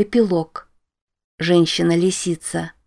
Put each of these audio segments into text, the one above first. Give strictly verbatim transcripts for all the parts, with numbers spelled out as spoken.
Эпилог. Женщина-лисица.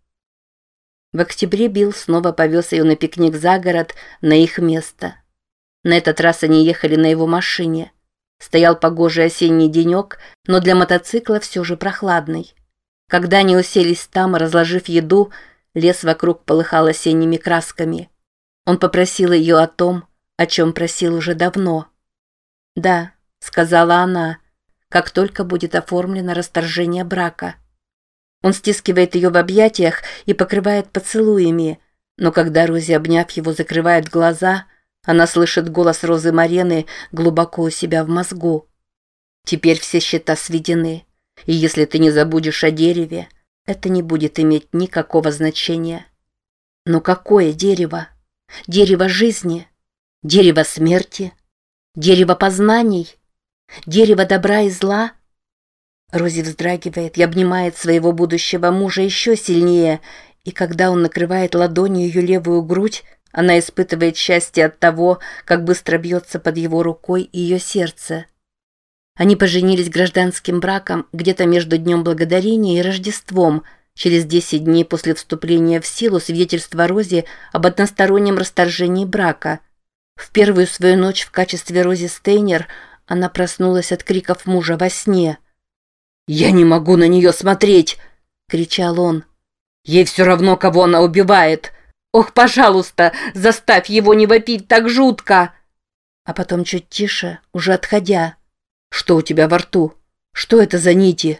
В октябре Билл снова повез ее на пикник за город, на их место. На этот раз они ехали на его машине. Стоял погожий осенний денек, но для мотоцикла все же прохладный. Когда они уселись там, разложив еду, лес вокруг полыхал осенними красками. Он попросил ее о том, о чем просил уже давно. «Да», — сказала она, — «как только будет оформлено расторжение брака». Он стискивает ее в объятиях и покрывает поцелуями, но когда Рози, обняв его, закрывает глаза, она слышит голос Розы Марены глубоко у себя в мозгу. «Теперь все счета сведены, и если ты не забудешь о дереве, это не будет иметь никакого значения». Но какое дерево? Дерево жизни? Дерево смерти? Дерево познаний? Дерево добра и зла? Рози вздрагивает и обнимает своего будущего мужа еще сильнее, и когда он накрывает ладонью ее левую грудь, она испытывает счастье от того, как быстро бьется под его рукой ее сердце. Они поженились гражданским браком где-то между Днем Благодарения и Рождеством, через десять дней после вступления в силу свидетельства Рози об одностороннем расторжении брака. В первую свою ночь в качестве Рози Стейнер она проснулась от криков мужа во сне. «Я не могу на нее смотреть!» — кричал он. «Ей все равно, кого она убивает! Ох, пожалуйста, заставь его не вопить так жутко!» А потом чуть тише, уже отходя. «Что у тебя во рту? Что это за нити?»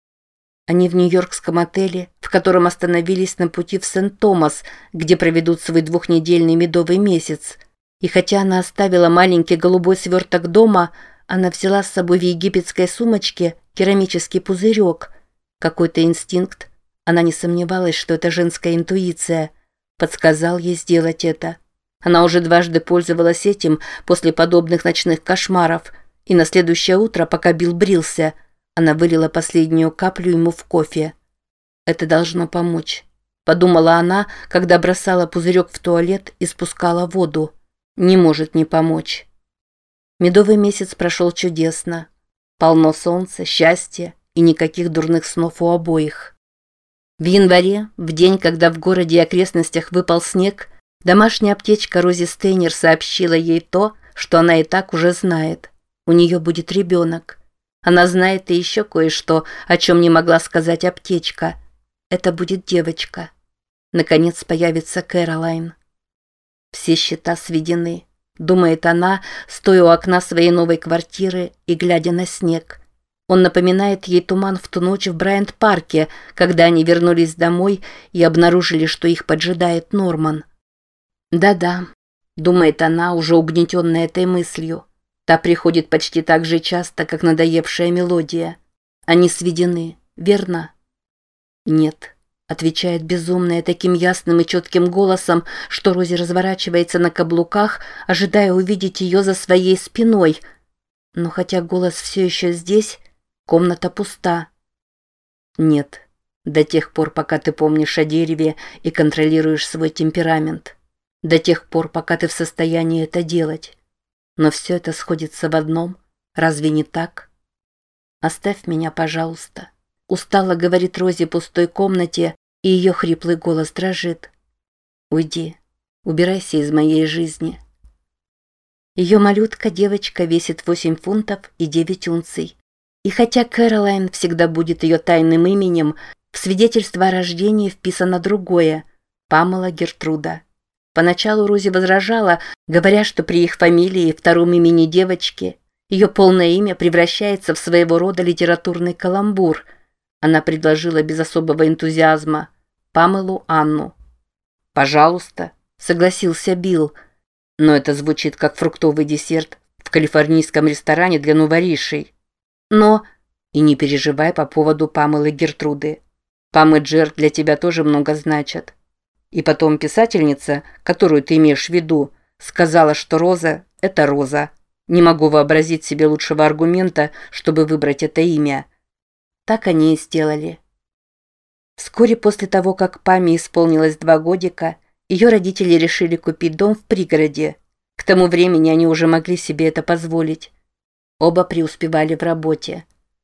Они в нью-йоркском отеле, в котором остановились на пути в Сент-Томас, где проведут свой двухнедельный медовый месяц. И хотя она оставила маленький голубой сверток дома, она взяла с собой в египетской сумочке керамический пузырек. Какой-то инстинкт, она не сомневалась, что это женская интуиция, подсказал ей сделать это. Она уже дважды пользовалась этим после подобных ночных кошмаров, и на следующее утро, пока Билл брился, она вылила последнюю каплю ему в кофе. «Это должно помочь», — подумала она, когда бросала пузырек в туалет и спускала воду. «Не может не помочь». Медовый месяц прошел чудесно. Полно солнца, счастья и никаких дурных снов у обоих. В январе, в день, когда в городе и окрестностях выпал снег, домашняя аптечка Рози Стейнер сообщила ей то, что она и так уже знает. У нее будет ребенок. Она знает и еще кое-что, о чем не могла сказать аптечка. Это будет девочка. Наконец появится Кэролайн. Все счета сведены, думает она, стоя у окна своей новой квартиры и глядя на снег. Он напоминает ей туман в ту ночь в Брайант-парке, когда они вернулись домой и обнаружили, что их поджидает Норман. «Да-да», — думает она, уже угнетенная этой мыслью. Та приходит почти так же часто, как надоевшая мелодия. Они сведены, верно? «Нет», — отвечает безумная таким ясным и четким голосом, что Рози разворачивается на каблуках, ожидая увидеть ее за своей спиной. Но хотя голос все еще здесь, комната пуста. «Нет, до тех пор, пока ты помнишь о дереве и контролируешь свой темперамент. До тех пор, пока ты в состоянии это делать. Но все это сходится в одном. Разве не так? Оставь меня, пожалуйста». Устало говорит Рози в пустой комнате, и ее хриплый голос дрожит. «Уйди, убирайся из моей жизни». Ее малютка-девочка весит восемь фунтов и девять унций. И хотя Кэролайн всегда будет ее тайным именем, в свидетельство о рождении вписано другое – Памела Гертруда. Поначалу Рози возражала, говоря, что при их фамилии и втором имени девочки ее полное имя превращается в своего рода литературный каламбур. Она предложила без особого энтузиазма Памелу Анну. «Пожалуйста», — согласился Билл, но это звучит как фруктовый десерт в калифорнийском ресторане для новоришей. Но и не переживай по поводу Памелы Гертруды. Пам и Джер для тебя тоже много значат. И потом писательница, которую ты имеешь в виду, сказала, что Роза — это Роза. Не могу вообразить себе лучшего аргумента, чтобы выбрать это имя. Так они и сделали. Вскоре после того, как Паме исполнилось два годика, ее родители решили купить дом в пригороде. К тому времени они уже могли себе это позволить. Оба преуспевали в работе.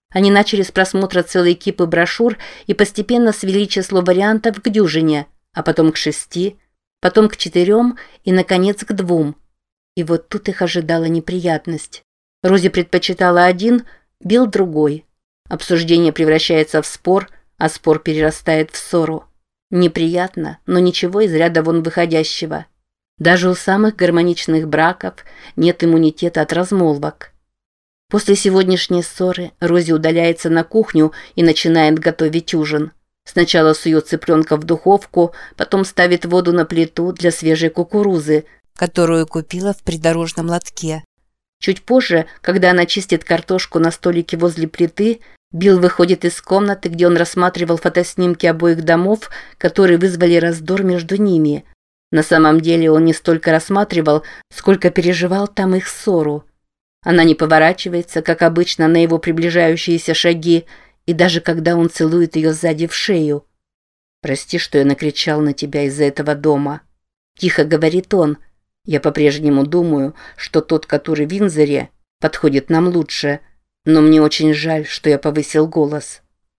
Они начали с просмотра целой кипы брошюр и постепенно свели число вариантов к дюжине, а потом к шести, потом к четырем и, наконец, к двум. И вот тут их ожидала неприятность. Рози предпочитала один, Билл другой. Обсуждение превращается в спор, а спор перерастает в ссору. Неприятно, но ничего из ряда вон выходящего. Даже у самых гармоничных браков нет иммунитета от размолвок. После сегодняшней ссоры Рози удаляется на кухню и начинает готовить ужин. Сначала сует цыпленка в духовку, потом ставит воду на плиту для свежей кукурузы, которую купила в придорожном лотке. Чуть позже, когда она чистит картошку на столике возле плиты, Билл выходит из комнаты, где он рассматривал фотоснимки обоих домов, которые вызвали раздор между ними. На самом деле он не столько рассматривал, сколько переживал там их ссору. Она не поворачивается, как обычно, на его приближающиеся шаги, и даже когда он целует ее сзади в шею. «Прости, что я накричал на тебя из-за этого дома», – тихо говорит он. «Я по-прежнему думаю, что тот, который в Виндзоре, подходит нам лучше, но мне очень жаль, что я повысил голос».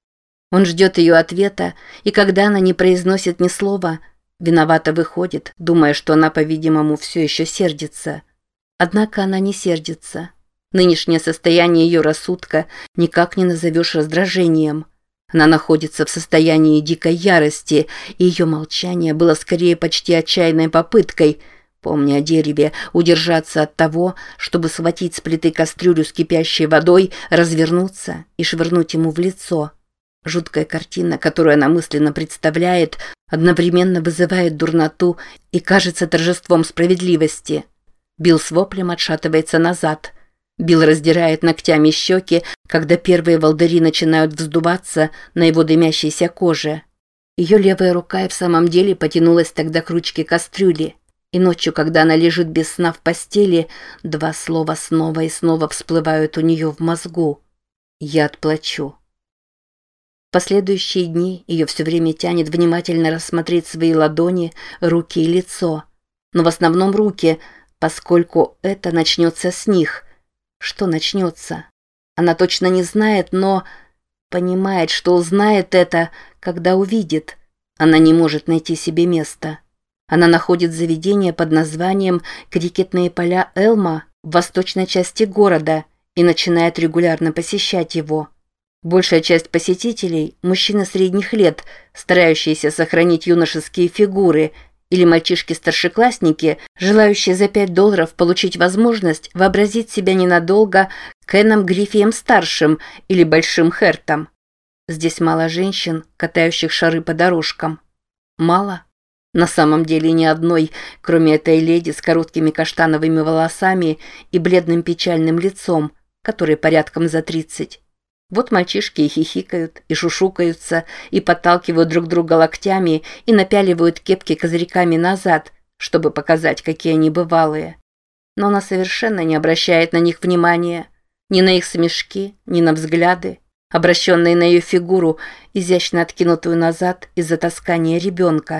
Он ждет ее ответа, и когда она не произносит ни слова, виновато выходит, думая, что она, по-видимому, все еще сердится. Однако она не сердится. Нынешнее состояние ее рассудка никак не назовешь раздражением. Она находится в состоянии дикой ярости, и ее молчание было скорее почти отчаянной попыткой, помня о дереве, удержаться от того, чтобы схватить с плиты кастрюлю с кипящей водой, развернуться и швырнуть ему в лицо. Жуткая картина, которую она мысленно представляет, одновременно вызывает дурноту и кажется торжеством справедливости. Билл с воплем отшатывается назад. Билл раздирает ногтями щеки, когда первые волдыри начинают вздуваться на его дымящейся коже. Ее левая рука и в самом деле потянулась тогда к ручке кастрюли. И ночью, когда она лежит без сна в постели, два слова снова и снова всплывают у нее в мозгу. «Я отплачу». В последующие дни ее все время тянет внимательно рассмотреть свои ладони, руки и лицо. Но в основном руки, поскольку это начнется с них. Что начнется? Она точно не знает, но понимает, что узнает это, когда увидит. Она не может найти себе места. Она находит заведение под названием «Крикетные поля Элма» в восточной части города и начинает регулярно посещать его. Большая часть посетителей – мужчины средних лет, старающиеся сохранить юношеские фигуры, или мальчишки-старшеклассники, желающие за пять долларов получить возможность вообразить себя ненадолго Кеном Гриффием-старшим или Большим Хертом. Здесь мало женщин, катающих шары по дорожкам. Мало? На самом деле ни одной, кроме этой леди с короткими каштановыми волосами и бледным печальным лицом, которой порядком за тридцать. Вот мальчишки и хихикают, и шушукаются, и подталкивают друг друга локтями, и напяливают кепки козырьками назад, чтобы показать, какие они бывалые. Но она совершенно не обращает на них внимания, ни на их смешки, ни на взгляды, обращенные на ее фигуру, изящно откинутую назад из-за таскания ребенка.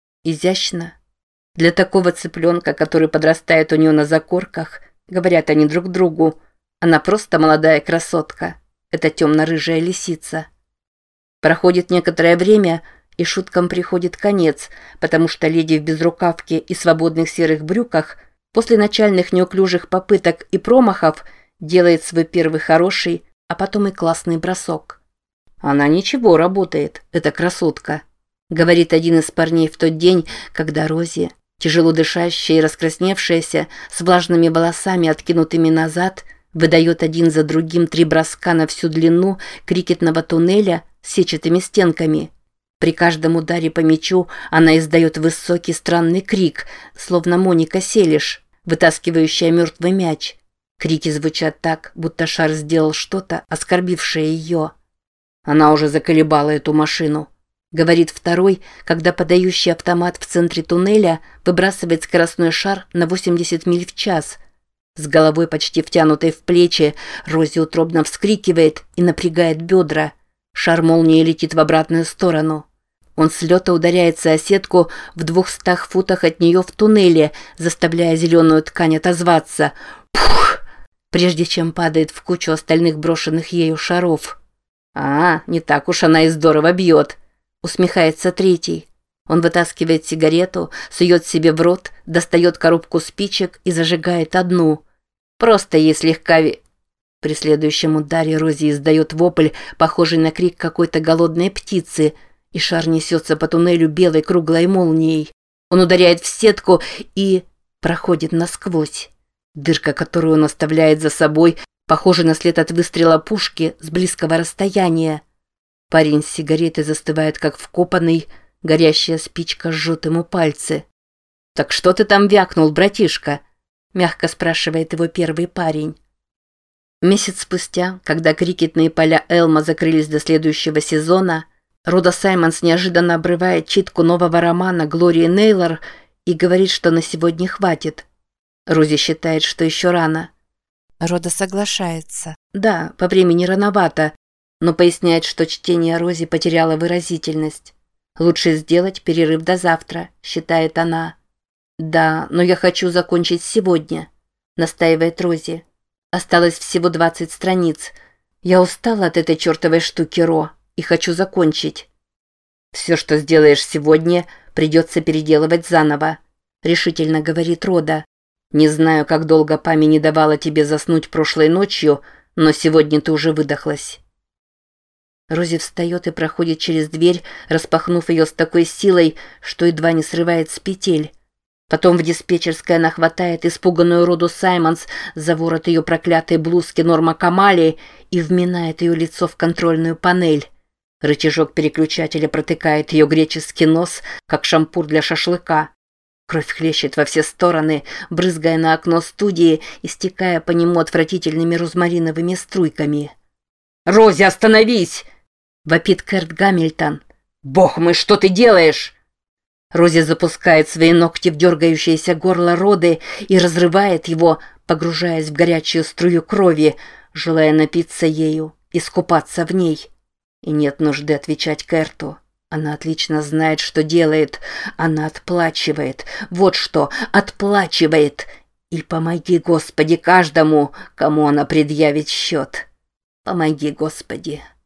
Изящно. Для такого цыпленка, который подрастает у нее на закорках, говорят они друг другу, она просто молодая красотка. Это темно-рыжая лисица. Проходит некоторое время, и шуткам приходит конец, потому что леди в безрукавке и свободных серых брюках после начальных неуклюжих попыток и промахов делает свой первый хороший, а потом и классный бросок. «Она ничего работает, эта красотка», — говорит один из парней в тот день, когда Рози, тяжело дышащая и раскрасневшаяся, с влажными волосами, откинутыми назад, выдает один за другим три броска на всю длину крикетного туннеля с сетчатыми стенками. При каждом ударе по мячу она издает высокий странный крик, словно Моника Селиш, вытаскивающая мертвый мяч. Крики звучат так, будто шар сделал что-то, оскорбившее ее. «Она уже заколебала эту машину», — говорит второй, когда подающий автомат в центре туннеля выбрасывает скоростной шар на восемьдесят миль в час. С головой почти втянутой в плечи, Рози утробно вскрикивает и напрягает бедра. Шар молнией летит в обратную сторону. Он с лета ударяется о сетку в двухстах футах от нее в туннеле, заставляя зеленую ткань отозваться. Пух! прежде чем падает в кучу остальных брошенных ею шаров. «А, не так уж она и здорово бьет», — усмехается третий. Он вытаскивает сигарету, сует себе в рот, достает коробку спичек и зажигает одну. Просто ей слегка ви... При следующем ударе Рози издает вопль, похожий на крик какой-то голодной птицы, и шар несется по туннелю белой круглой молнией. Он ударяет в сетку и проходит насквозь. Дырка, которую он оставляет за собой, похожа на след от выстрела пушки с близкого расстояния. Парень с сигаретой застывает, как вкопанный, горящая спичка жжет ему пальцы. «Так что ты там вякнул, братишка?» – мягко спрашивает его первый парень. Месяц спустя, когда крикетные поля Элма закрылись до следующего сезона, Рhoda Саймонс неожиданно обрывает читку нового романа Глории Нейлор и говорит, что на сегодня хватит. Рози считает, что еще рано. Рhoda соглашается. Да, по времени рановато, но поясняет, что чтение Рози потеряло выразительность. Лучше сделать перерыв до завтра, считает она. Да, но я хочу закончить сегодня, настаивает Рози. Осталось всего двадцать страниц. Я устала от этой чертовой штуки, Ро, и хочу закончить. Все, что сделаешь сегодня, придется переделывать заново, решительно говорит Рhoda. Не знаю, как долго Пами не давала тебе заснуть прошлой ночью, но сегодня ты уже выдохлась. Рози встает и проходит через дверь, распахнув ее с такой силой, что едва не срывает с петель. Потом в диспетчерской она хватает испуганную Роду Саймонс за ворот ее проклятой блузки Норма Камали и вминает ее лицо в контрольную панель. Рычажок переключателя протыкает ее греческий нос, как шампур для шашлыка. Кровь хлещет во все стороны, брызгая на окно студии и стекая по нему отвратительными розмариновыми струйками. «Рози, остановись!» — вопит Кэрт Гамильтон. «Бог мой, что ты делаешь?» Рози запускает свои ногти в дергающееся горло Роды и разрывает его, погружаясь в горячую струю крови, желая напиться ею, искупаться в ней. И нет нужды отвечать Кэрту. Она отлично знает, что делает. Она отплачивает. Вот что, отплачивает. И помоги, Господи, каждому, кому она предъявит счет. Помоги, Господи.